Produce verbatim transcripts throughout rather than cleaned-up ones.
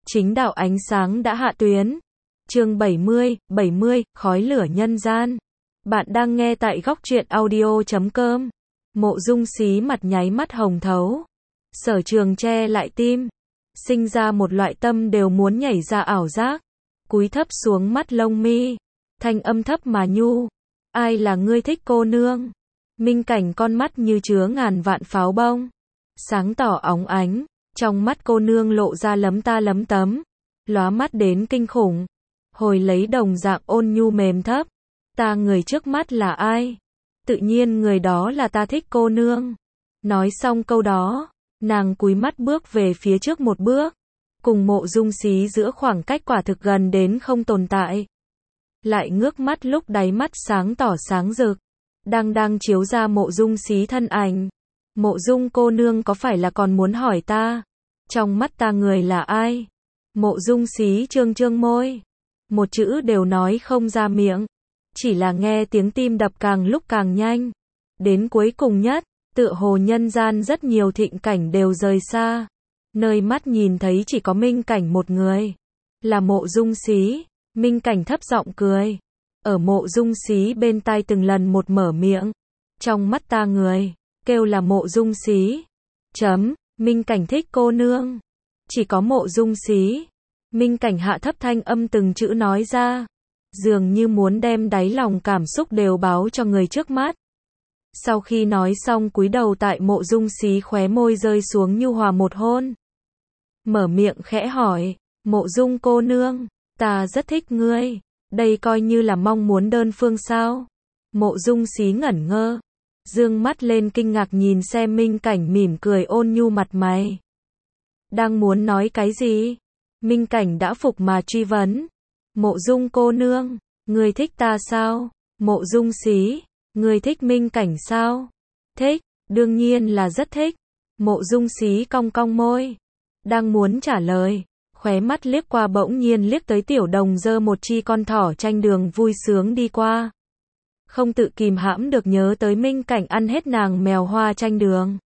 Chính đạo ánh sáng đã hạ tuyến. Chương bảy mươi, bảy mươi, khói lửa nhân gian. Bạn đang nghe tại góc truyện audio chấm com. Mộ Dung Xí mặt nháy mắt hồng thấu. Sở Trường che lại tim, sinh ra một loại tâm đều muốn nhảy ra ảo giác. Cúi thấp xuống mắt lông mi, thanh âm thấp mà nhu. Ai là ngươi thích cô nương? Minh Cảnh con mắt như chứa ngàn vạn pháo bông, sáng tỏ óng ánh, trong mắt cô nương lộ ra lấm ta lấm tấm, lóa mắt đến kinh khủng. Hồi lấy đồng dạng ôn nhu mềm thấp, ta người trước mắt là ai? Tự nhiên người đó là ta thích cô nương. Nói xong câu đó, nàng cúi mắt bước về phía trước một bước, cùng Mộ Dung Xí giữa khoảng cách quả thực gần đến không tồn tại. Lại ngước mắt lúc đáy mắt sáng tỏ sáng rực, đang đang chiếu ra Mộ Dung Xí thân ảnh. Mộ Dung cô nương có phải là còn muốn hỏi ta, trong mắt ta người là ai? Mộ Dung Xí trương trương môi, một chữ đều nói không ra miệng, chỉ là nghe tiếng tim đập càng lúc càng nhanh. Đến cuối cùng nhất, tựa hồ nhân gian rất nhiều thịnh cảnh đều rời xa, nơi mắt nhìn thấy chỉ có Minh Cảnh một người, là Mộ Dung Xí. Minh Cảnh thấp giọng cười, ở Mộ Dung Xí bên tai từng lần một mở miệng, trong mắt ta người, kêu là Mộ Dung Xí. Chấm, Minh Cảnh thích cô nương, chỉ có Mộ Dung Xí. Minh Cảnh hạ thấp thanh âm từng chữ nói ra, dường như muốn đem đáy lòng cảm xúc đều báo cho người trước mắt. Sau khi nói xong cúi đầu tại Mộ Dung Xí khóe môi rơi xuống nhu hòa một hôn. Mở miệng khẽ hỏi, Mộ Dung cô nương, ta rất thích ngươi, đây coi như là mong muốn đơn phương sao? Mộ Dung Xí ngẩn ngơ, dương mắt lên kinh ngạc nhìn xem Minh Cảnh mỉm cười ôn nhu mặt mày. Đang muốn nói cái gì? Minh Cảnh đã phục mà truy vấn. Mộ Dung cô nương, ngươi thích ta sao? Mộ Dung Xí, ngươi thích Minh Cảnh sao? Thích, đương nhiên là rất thích. Mộ Dung Xí cong cong môi, đang muốn trả lời, khóe mắt liếc qua bỗng nhiên liếc tới Tiểu Đồng giơ một chi con thỏ tranh đường vui sướng đi qua. Không tự kìm hãm được nhớ tới Minh Cảnh ăn hết nàng mèo hoa tranh đường.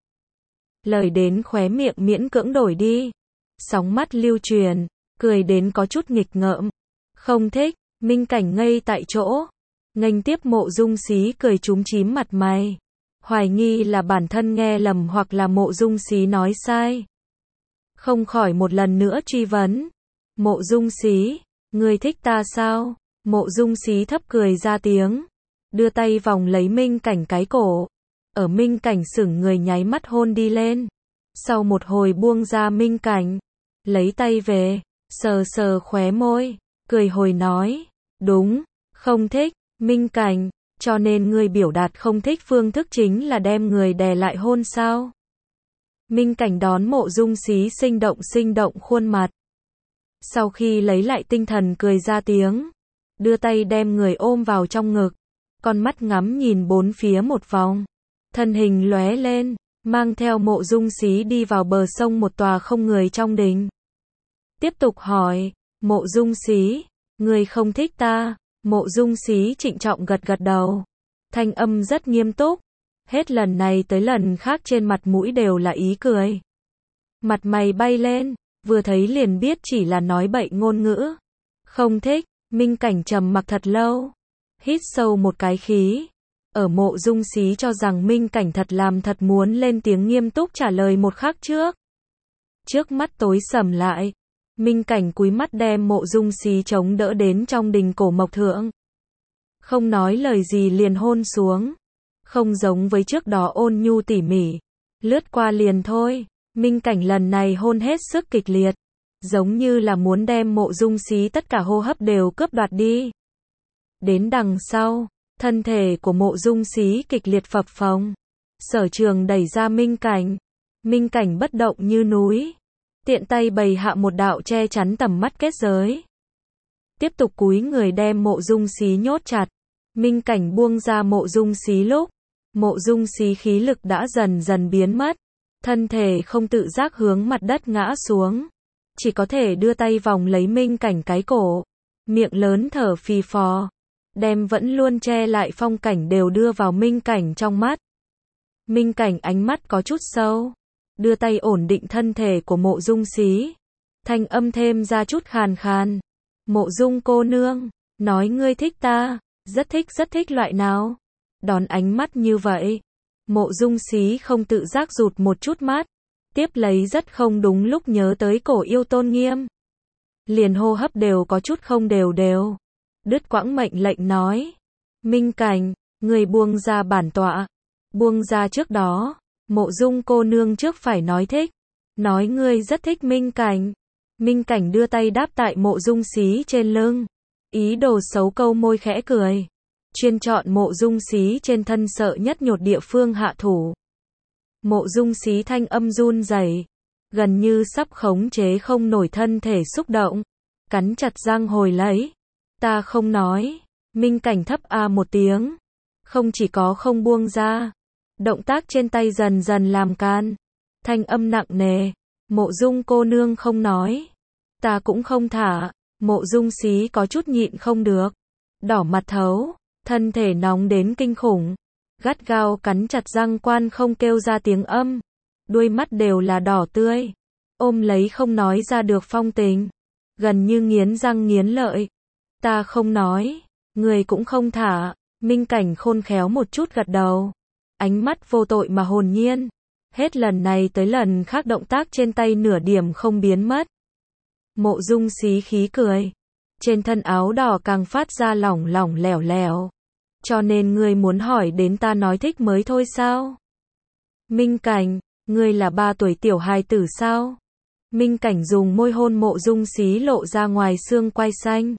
Lời đến khóe miệng miễn cưỡng đổi đi, sóng mắt lưu truyền, cười đến có chút nghịch ngợm. Không thích. Minh Cảnh ngây tại chỗ, nghênh tiếp Mộ Dung Xí cười chúm chím mặt mày, hoài nghi là bản thân nghe lầm hoặc là Mộ Dung Xí nói sai. Không khỏi một lần nữa truy vấn, Mộ Dung Xí, ngươi thích ta sao? Mộ Dung Xí thấp cười ra tiếng, đưa tay vòng lấy Minh Cảnh cái cổ, ở Minh Cảnh sững người nháy mắt hôn đi lên. Sau một hồi buông ra Minh Cảnh, lấy tay về, sờ sờ khóe môi, cười hồi nói, đúng, không thích. Minh Cảnh, cho nên ngươi biểu đạt không thích phương thức chính là đem người đè lại hôn sao? Minh Cảnh đón Mộ Dung Xí sinh động sinh động khuôn mặt, sau khi lấy lại tinh thần cười ra tiếng, đưa tay đem người ôm vào trong ngực, con mắt ngắm nhìn bốn phía một vòng, thân hình lóe lên, mang theo Mộ Dung Xí đi vào bờ sông một tòa không người trong đình. Tiếp tục hỏi, Mộ Dung Xí, ngươi không thích ta? Mộ Dung Xí trịnh trọng gật gật đầu, thanh âm rất nghiêm túc, hết lần này tới lần khác trên mặt mũi đều là ý cười. Mặt mày bay lên, vừa thấy liền biết chỉ là nói bậy ngôn ngữ. Không thích. Minh Cảnh trầm mặc thật lâu, hít sâu một cái khí, ở Mộ Dung Xí cho rằng Minh Cảnh thật làm thật muốn lên tiếng nghiêm túc trả lời một khắc trước. Trước mắt tối sầm lại, Minh Cảnh cúi mắt đem Mộ Dung Xí chống đỡ đến trong đình cổ mộc thượng. Không nói lời gì liền hôn xuống. Không giống với trước đó ôn nhu tỉ mỉ, lướt qua liền thôi. Minh Cảnh lần này hôn hết sức kịch liệt, giống như là muốn đem Mộ Dung Xí tất cả hô hấp đều cướp đoạt đi. Đến đằng sau, thân thể của Mộ Dung Xí kịch liệt phập phồng. Sở Trường đẩy ra Minh Cảnh. Minh Cảnh bất động như núi, tiện tay bày hạ một đạo che chắn tầm mắt kết giới. Tiếp tục cúi người đem Mộ Dung Xí nhốt chặt. Minh Cảnh buông ra Mộ Dung Xí lúc, Mộ Dung Xí khí lực đã dần dần biến mất, thân thể không tự giác hướng mặt đất ngã xuống, chỉ có thể đưa tay vòng lấy Minh Cảnh cái cổ, miệng lớn thở phì phò, đem vẫn luôn che lại phong cảnh đều đưa vào Minh Cảnh trong mắt. Minh Cảnh ánh mắt có chút sâu, đưa tay ổn định thân thể của Mộ Dung Xí. Thanh âm thêm ra chút khàn khàn. Mộ Dung cô nương, nói ngươi thích ta, rất thích rất thích loại nào? Đón ánh mắt như vậy, Mộ Dung Xí không tự giác rụt một chút mắt, tiếp lấy rất không đúng lúc nhớ tới Cổ Yêu tôn nghiêm. Liền hô hấp đều có chút không đều đều. Đứt quãng mệnh lệnh nói. Minh Cảnh, người buông ra bản tọa. Buông ra trước đó, Mộ Dung cô nương trước phải nói thích. Nói ngươi rất thích Minh Cảnh. Minh Cảnh đưa tay đáp tại Mộ Dung Xí trên lưng. Ý đồ xấu câu môi khẽ cười. Chuyên chọn Mộ Dung Xí trên thân sợ nhất nhột địa phương hạ thủ. Mộ Dung Xí thanh âm run rẩy, gần như sắp khống chế không nổi thân thể xúc động, cắn chặt răng hồi lấy. Ta không nói. Minh Cảnh thấp a một tiếng, không chỉ có không buông ra, động tác trên tay dần dần làm can, thanh âm nặng nề. Mộ Dung cô nương không nói, ta cũng không thả. Mộ Dung Xí có chút nhịn không được, đỏ mặt thấu, thân thể nóng đến kinh khủng, gắt gao cắn chặt răng quan không kêu ra tiếng âm, đuôi mắt đều là đỏ tươi, ôm lấy không nói ra được phong tình, gần như nghiến răng nghiến lợi. Ta không nói, người cũng không thả. Minh Cảnh khôn khéo một chút gật đầu, ánh mắt vô tội mà hồn nhiên, hết lần này tới lần khác động tác trên tay nửa điểm không biến mất. Mộ Dung Xí khí cười, trên thân áo đỏ càng phát ra lỏng lỏng lẻo lẻo. Cho nên ngươi muốn hỏi đến ta nói thích mới thôi sao? Minh Cảnh, ngươi là ba tuổi tiểu hài tử sao? Minh Cảnh dùng môi hôn Mộ Dung Xí lộ ra ngoài xương quai xanh.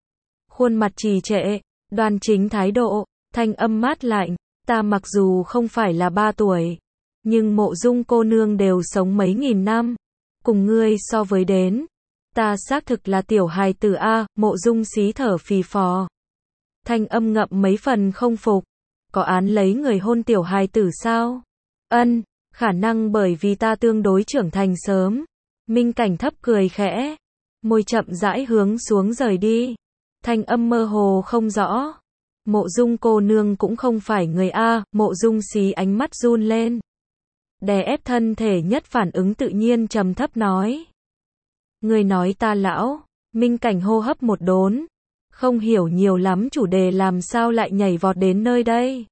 Khuôn mặt trì trệ, đoan chính thái độ, thanh âm mát lạnh, ta mặc dù không phải là ba tuổi, nhưng Mộ Dung cô nương đều sống mấy nghìn năm, cùng ngươi so với đến, ta xác thực là tiểu hài tử a. Mộ Dung Xí thở phì phò, thanh âm ngậm mấy phần không phục, có án lấy người hôn tiểu hài tử sao? Ân, khả năng bởi vì ta tương đối trưởng thành sớm. Minh Cảnh thấp cười khẽ, môi chậm rãi hướng xuống rời đi, thanh âm mơ hồ không rõ. Mộ Dung cô nương cũng không phải người a. Mộ Dung Xí ánh mắt run lên, đè ép thân thể nhất phản ứng tự nhiên trầm thấp nói. Người nói ta lão. Minh Cảnh hô hấp một đốn, không hiểu nhiều lắm chủ đề làm sao lại nhảy vọt đến nơi đây.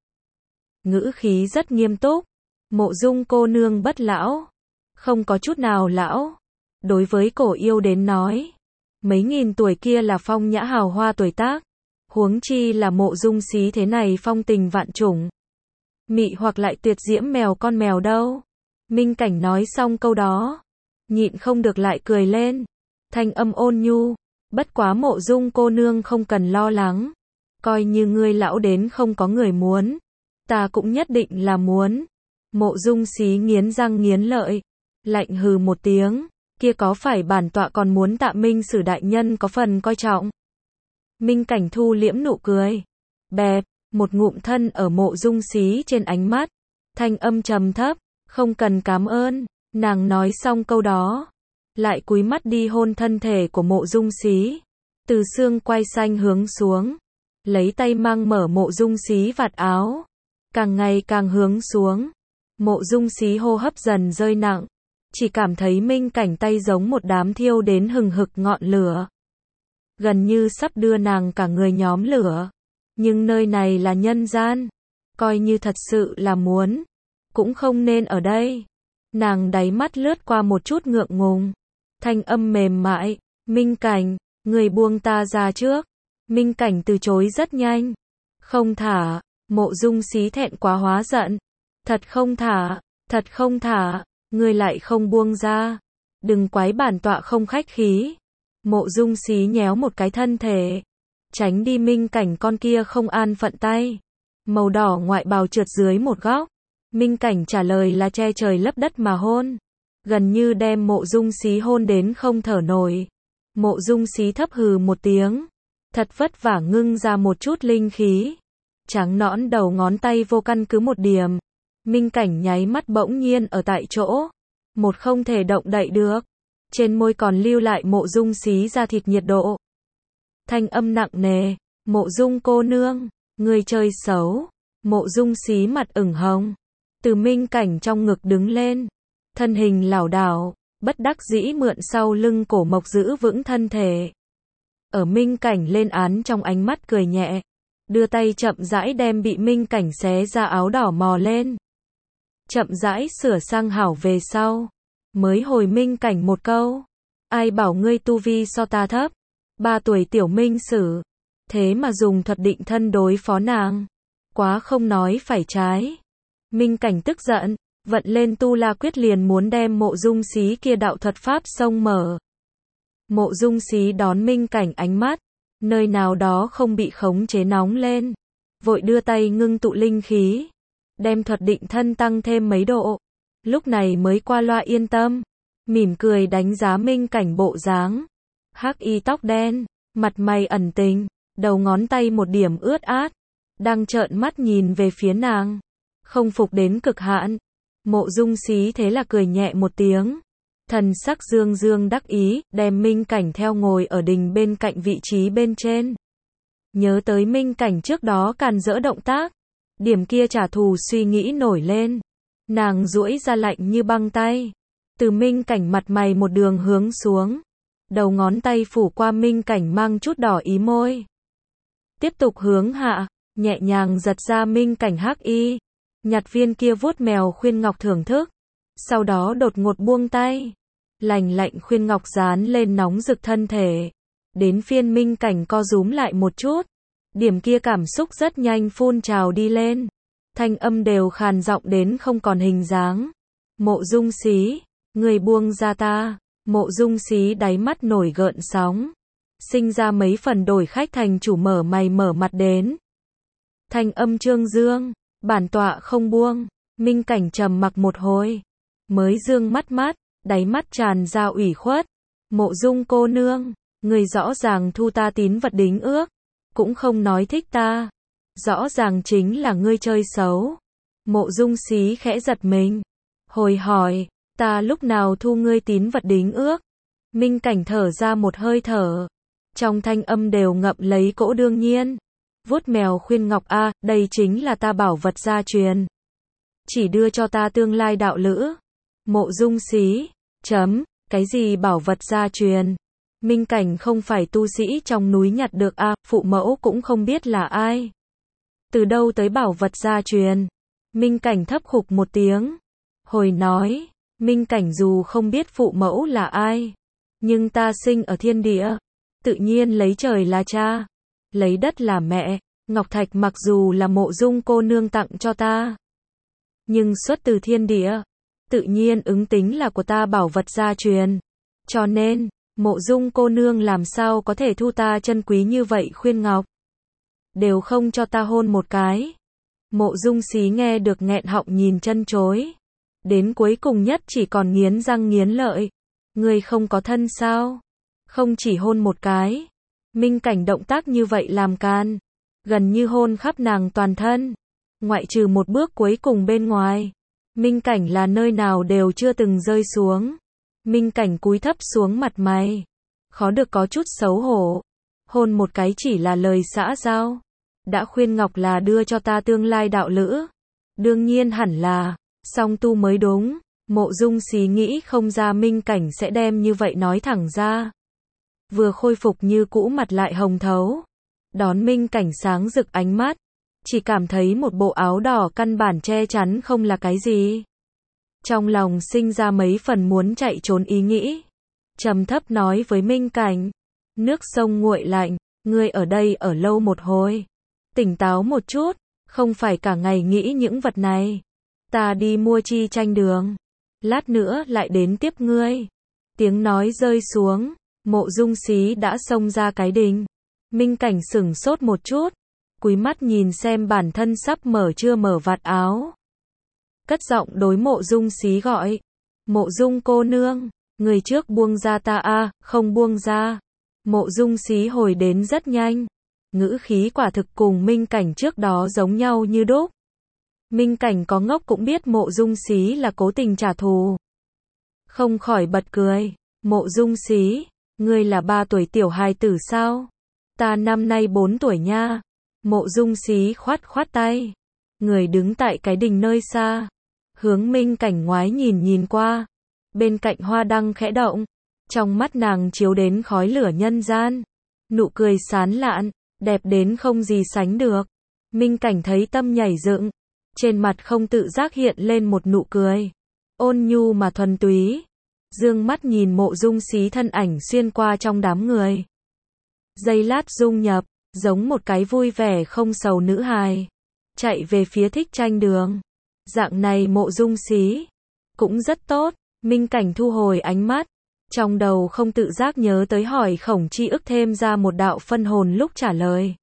Ngữ khí rất nghiêm túc. Mộ Dung cô nương bất lão, không có chút nào lão. Đối với Cổ Yêu đến nói, mấy nghìn tuổi kia là phong nhã hào hoa tuổi tác, huống chi là Mộ Dung Xí thế này phong tình vạn trùng, mị hoặc lại tuyệt diễm mèo con mèo đâu. Minh Cảnh nói xong câu đó, nhịn không được lại cười lên, thanh âm ôn nhu, bất quá Mộ Dung cô nương không cần lo lắng, coi như ngươi lão đến không có người muốn, ta cũng nhất định là muốn. Mộ Dung Xí nghiến răng nghiến lợi, lạnh hừ một tiếng, kia có phải bản tọa còn muốn Tạ Minh Sử đại nhân có phần coi trọng. Minh Cảnh thu liễm nụ cười, bẹp, một ngụm thân ở Mộ Dung Xí trên ánh mắt, thanh âm trầm thấp, không cần cảm ơn. Nàng nói xong câu đó, lại cúi mắt đi hôn thân thể của Mộ Dung Xí, từ xương quai xanh hướng xuống, lấy tay mang mở Mộ Dung Xí vạt áo, càng ngày càng hướng xuống. Mộ Dung Xí hô hấp dần rơi nặng, chỉ cảm thấy Minh Cảnh tay giống một đám thiêu đến hừng hực ngọn lửa, gần như sắp đưa nàng cả người nhóm lửa. Nhưng nơi này là nhân gian, coi như thật sự là muốn, cũng không nên ở đây. Nàng đáy mắt lướt qua một chút ngượng ngùng, thanh âm mềm mại, Minh Cảnh, người buông ta ra trước. Minh Cảnh từ chối rất nhanh, không thả. Mộ Dung Xí thẹn quá hóa giận, thật không thả, thật không thả, ngươi lại không buông ra, đừng quái bản tọa không khách khí. Mộ Dung Xí nhéo một cái thân thể, tránh đi Minh Cảnh con kia không an phận tay, màu đỏ ngoại bào trượt dưới một góc. Minh Cảnh trả lời là che trời lấp đất mà hôn, gần như đem Mộ Dung Xí hôn đến không thở nổi. Mộ Dung Xí thấp hừ một tiếng, thật vất vả ngưng ra một chút linh khí, trắng nõn đầu ngón tay vô căn cứ một điểm. Minh Cảnh nháy mắt bỗng nhiên ở tại chỗ, một không thể động đậy được, trên môi còn lưu lại Mộ Dung Xí da thịt nhiệt độ. Thanh âm nặng nề, Mộ Dung cô nương, người chơi xấu. Mộ Dung Xí mặt ửng hồng, từ Minh Cảnh trong ngực đứng lên, thân hình lảo đảo, bất đắc dĩ mượn sau lưng cổ mộc giữ vững thân thể. Ở Minh Cảnh lên án trong ánh mắt cười nhẹ, đưa tay chậm rãi đem bị Minh Cảnh xé ra áo đỏ mò lên. Chậm rãi sửa sang hảo về sau, mới hồi Minh Cảnh một câu. Ai bảo ngươi tu vi so ta thấp, ba tuổi tiểu minh sử, thế mà dùng thuật định thân đối phó nàng. Quá không nói phải trái. Minh Cảnh tức giận, vận lên tu la quyết liền muốn đem Mộ Dung Xí kia đạo thuật pháp xông mở. Mộ Dung Xí đón Minh Cảnh ánh mắt, nơi nào đó không bị khống chế nóng lên, vội đưa tay ngưng tụ linh khí, đem thuật định thân tăng thêm mấy độ, lúc này mới qua loa yên tâm, mỉm cười đánh giá Minh Cảnh bộ dáng, hắc y tóc đen, mặt mày ẩn tình, đầu ngón tay một điểm ướt át, đang trợn mắt nhìn về phía nàng, không phục đến cực hạn. Mộ Dung Xí thế là cười nhẹ một tiếng, thần sắc dương dương đắc ý, đem Minh Cảnh theo ngồi ở đình bên cạnh vị trí bên trên. Nhớ tới Minh Cảnh trước đó càn rỡ động tác, điểm kia trả thù suy nghĩ nổi lên, nàng duỗi ra lạnh như băng tay, từ Minh Cảnh mặt mày một đường hướng xuống, đầu ngón tay phủ qua Minh Cảnh mang chút đỏ ý môi. Tiếp tục hướng hạ, nhẹ nhàng giật ra Minh Cảnh hắc y, nhặt viên kia vuốt mèo khuyên ngọc thưởng thức, sau đó đột ngột buông tay, lành lạnh khuyên ngọc dán lên nóng rực thân thể, đến phiên Minh Cảnh co rúm lại một chút, điểm kia cảm xúc rất nhanh phun trào đi lên, thanh âm đều khàn giọng đến không còn hình dáng. Mộ Dung Xí, người buông ra ta. Mộ Dung Xí đáy mắt nổi gợn sóng, sinh ra mấy phần đổi khách thành chủ mở mày mở mặt đến. Thanh âm trương dương, bản tọa không buông. Minh Cảnh trầm mặc một hồi, mới dương mắt mắt, đáy mắt tràn ra ủy khuất. Mộ Dung cô nương, người rõ ràng thu ta tín vật đính ước, cũng không nói thích ta, rõ ràng chính là ngươi chơi xấu. Mộ Dung Xí khẽ giật mình, hồi hỏi, ta lúc nào thu ngươi tín vật đính ước? Minh Cảnh thở ra một hơi thở, trong thanh âm đều ngậm lấy cỗ đương nhiên. Vuốt mèo khuyên ngọc a, đây chính là ta bảo vật gia truyền, chỉ đưa cho ta tương lai đạo lữ. Mộ Dung Xí, chấm, cái gì bảo vật gia truyền? Minh Cảnh không phải tu sĩ trong núi nhặt được a, phụ mẫu cũng không biết là ai. Từ đâu tới bảo vật gia truyền? Minh Cảnh thấp khục một tiếng, hồi nói, Minh Cảnh dù không biết phụ mẫu là ai, nhưng ta sinh ở thiên địa, tự nhiên lấy trời là cha, lấy đất là mẹ. Ngọc Thạch mặc dù là Mộ Dung cô nương tặng cho ta, nhưng xuất từ thiên địa, tự nhiên ứng tính là của ta bảo vật gia truyền. Cho nên, Mộ Dung cô nương làm sao có thể thu ta chân quý như vậy khuyên ngọc, đều không cho ta hôn một cái. Mộ Dung Xí nghe được nghẹn họng nhìn chân chối, đến cuối cùng nhất chỉ còn nghiến răng nghiến lợi. Ngươi không có thân sao? Không chỉ hôn một cái. Minh Cảnh động tác như vậy làm can, gần như hôn khắp nàng toàn thân, ngoại trừ một bước cuối cùng bên ngoài. Minh Cảnh là nơi nào đều chưa từng rơi xuống. Minh Cảnh cúi thấp xuống mặt mày, khó được có chút xấu hổ. Hôn một cái chỉ là lời xã giao, đã khuyên ngọc là đưa cho ta tương lai đạo lữ, đương nhiên hẳn là song tu mới đúng. Mộ Dung Xí nghĩ không ra Minh Cảnh sẽ đem như vậy nói thẳng ra. Vừa khôi phục như cũ mặt lại hồng thấu, đón Minh Cảnh sáng rực ánh mắt, chỉ cảm thấy một bộ áo đỏ căn bản che chắn không là cái gì. Trong lòng sinh ra mấy phần muốn chạy trốn ý nghĩ, trầm thấp nói với Minh Cảnh, nước sông nguội lạnh, ngươi ở đây ở lâu một hồi, tỉnh táo một chút, không phải cả ngày nghĩ những vật này. Ta đi mua chi chanh đường, lát nữa lại đến tiếp ngươi. Tiếng nói rơi xuống, Mộ Dung Xí đã xông ra cái đình. Minh Cảnh sửng sốt một chút, cúi mắt nhìn xem bản thân sắp mở chưa mở vạt áo, cất giọng đối Mộ Dung Xí gọi, Mộ Dung cô nương, người trước buông ra ta a. Không buông ra. Mộ Dung Xí hồi đến rất nhanh, ngữ khí quả thực cùng Minh Cảnh trước đó giống nhau như đúc. Minh Cảnh có ngốc cũng biết Mộ Dung Xí là cố tình trả thù, không khỏi bật cười. Mộ Dung Xí, ngươi là ba tuổi tiểu hài tử sao? Ta năm nay bốn tuổi nha. Mộ Dung Xí khoát khoát tay, người đứng tại cái đình nơi xa, hướng Minh Cảnh ngoái nhìn nhìn qua, Bên cạnh hoa đăng khẽ động, trong mắt nàng chiếu đến khói lửa nhân gian. Nụ cười sán lạn, đẹp đến không gì sánh được. Minh Cảnh thấy tâm nhảy dựng, trên mặt không tự giác hiện lên một nụ cười. Ôn nhu mà thuần túy. Dương mắt nhìn Mộ Dung Xí thân ảnh xuyên qua trong đám người. Giây lát dung nhập, giống một cái vui vẻ không sầu nữ hài. Chạy về phía Thích Tranh đường. Dạng này Mộ Dung Xí cũng rất tốt. Minh Cảnh thu hồi ánh mắt. Trong đầu không tự giác nhớ tới hỏi Khổng Chi Ức thêm ra một đạo phân hồn lúc trả lời.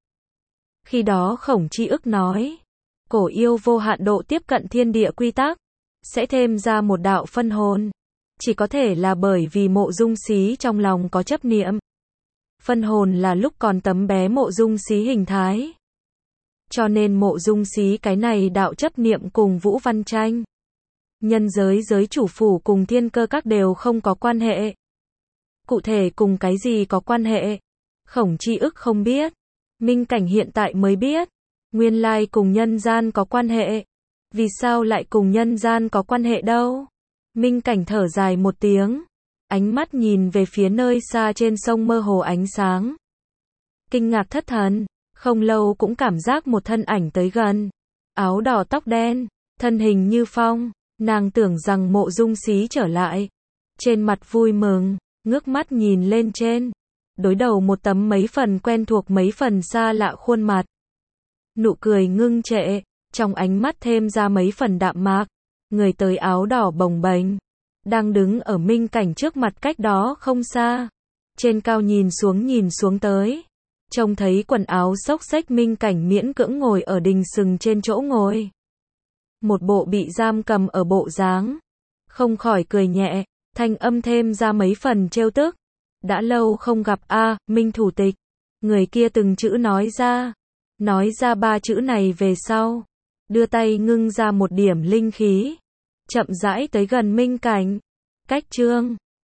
Khi đó Khổng Chi Ức nói, cổ yêu vô hạn độ tiếp cận thiên địa quy tắc, sẽ thêm ra một đạo phân hồn. Chỉ có thể là bởi vì Mộ Dung Xí trong lòng có chấp niệm. Phân hồn là lúc còn tấm bé Mộ Dung Xí hình thái. Cho nên Mộ Dung Xí cái này đạo chấp niệm cùng Vũ Văn Tranh. Nhân giới giới chủ phủ cùng thiên cơ các đều không có quan hệ. Cụ thể cùng cái gì có quan hệ? Khổng Chi Ức không biết. Minh Cảnh hiện tại mới biết. Nguyên lai cùng nhân gian có quan hệ. Vì sao lại cùng nhân gian có quan hệ đâu? Minh Cảnh thở dài một tiếng. Ánh mắt nhìn về phía nơi xa trên sông mơ hồ ánh sáng. Kinh ngạc thất thần. Không lâu cũng cảm giác một thân ảnh tới gần. Áo đỏ tóc đen. Thân hình như phong. Nàng tưởng rằng Mộ Dung Xí trở lại. Trên mặt vui mừng. Ngước mắt nhìn lên trên. Đối đầu một tấm mấy phần quen thuộc mấy phần xa lạ khuôn mặt. Nụ cười ngưng trệ. Trong ánh mắt thêm ra mấy phần đạm mạc. Người tới áo đỏ bồng bềnh. Đang đứng ở Minh Cảnh trước mặt cách đó không xa. Trên cao nhìn xuống nhìn xuống tới. Trông thấy quần áo xốc xếch Minh Cảnh miễn cưỡng ngồi ở đình sừng trên chỗ ngồi. Một bộ bị giam cầm ở bộ dáng. Không khỏi cười nhẹ. Thanh âm thêm ra mấy phần trêu tức. Đã lâu không gặp a, à, Minh thủ tịch. Người kia từng chữ nói ra. Nói ra ba chữ này về sau. Đưa tay ngưng ra một điểm linh khí. Chậm rãi tới gần Minh Cảnh. Cách chương